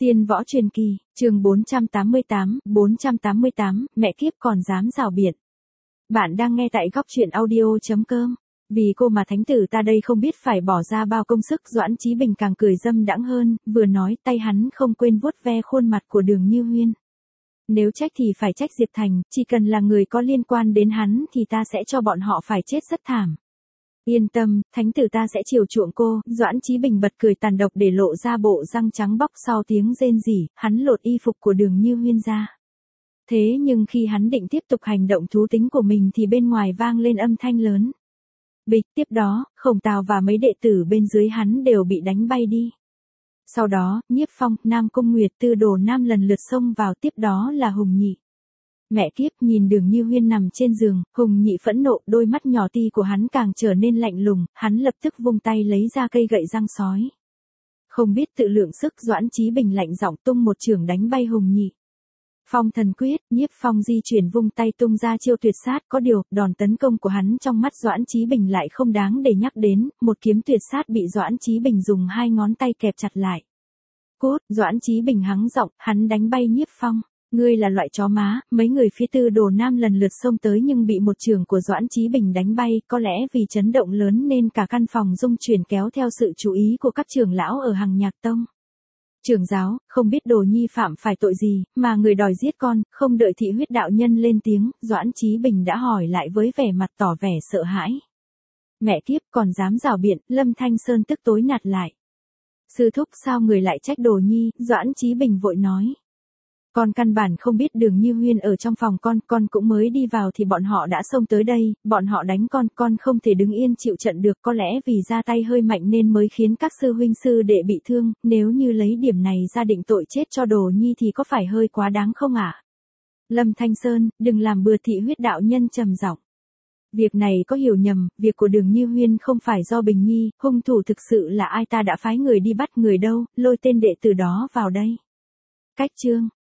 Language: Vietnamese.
Tiên võ truyền kỳ, chương 488, mẹ kiếp còn dám rào biện. Bạn đang nghe tại góc truyện audio.com. Vì cô mà thánh tử ta đây không biết phải bỏ ra bao công sức. Doãn Chí Bình càng cười dâm đãng hơn, vừa nói tay hắn không quên vuốt ve khuôn mặt của Đường Như Huyên. Nếu trách thì phải trách Diệp Thành, chỉ cần là người có liên quan đến hắn thì ta sẽ cho bọn họ phải chết rất thảm. Yên tâm, thánh tử ta sẽ chiều chuộng cô. Doãn Chí Bình bật cười tàn độc để lộ ra bộ răng trắng bóc. Sau tiếng rên rỉ, hắn lột y phục của Đường Như Huyên ra. Thế nhưng khi hắn định tiếp tục hành động thú tính của mình thì bên ngoài vang lên âm thanh lớn. Bịch, tiếp đó, Khổng Tào và mấy đệ tử bên dưới hắn đều bị đánh bay đi. Sau đó, Nhiếp Phong, Nam Cung Nguyệt, Tư Đồ Nam lần lượt xông vào, tiếp đó là Hùng Nhị. Mẹ kiếp, nhìn Đường Như Huyên nằm trên giường, Hùng Nhị phẫn nộ, đôi mắt nhỏ ti của hắn càng trở nên lạnh lùng, hắn lập tức vung tay lấy ra cây gậy răng sói. Không biết tự lượng sức, Doãn Chí Bình lạnh giọng tung một chưởng đánh bay Hùng Nhị. Phong thần quyết, Nhiếp Phong di chuyển vung tay tung ra chiêu tuyệt sát, có điều, đòn tấn công của hắn trong mắt Doãn Chí Bình lại không đáng để nhắc đến, một kiếm tuyệt sát bị Doãn Chí Bình dùng hai ngón tay kẹp chặt lại. Cút, Doãn Chí Bình hắng giọng, hắn đánh bay Nhiếp Phong. Ngươi là loại chó má. Mấy người phía Tư Đồ Nam lần lượt xông tới nhưng bị một chưởng của Doãn Chí Bình đánh bay, có lẽ vì chấn động lớn nên cả căn phòng rung chuyển kéo theo sự chú ý của các trưởng lão ở Hằng Nhạc Tông. Trưởng giáo, không biết Đồ Nhi phạm phải tội gì, mà người đòi giết con. Không đợi Thị Huyết đạo nhân lên tiếng, Doãn Chí Bình đã hỏi lại với vẻ mặt tỏ vẻ sợ hãi. Mẹ kiếp, còn dám rảo biện. Lâm Thanh Sơn tức tối nạt lại. Sư thúc, sao người lại trách Đồ Nhi? Doãn Chí Bình vội nói. Con căn bản không biết Đường Như Huyên ở trong phòng con cũng mới đi vào thì bọn họ đã xông tới đây, bọn họ đánh con không thể đứng yên chịu trận được, có lẽ vì ra tay hơi mạnh nên mới khiến các sư huynh sư đệ bị thương, nếu như lấy điểm này ra định tội chết cho Đồ Nhi thì có phải hơi quá đáng không ạ? Lâm Thanh Sơn, đừng làm bừa. Thị Huyết đạo nhân trầm giọng. Việc này có hiểu nhầm, việc của Đường Như Huyên không phải do Bình Nhi, hung thủ thực sự là ai, ta đã phái người đi bắt người đâu, lôi tên đệ tử đó vào đây. Cách chương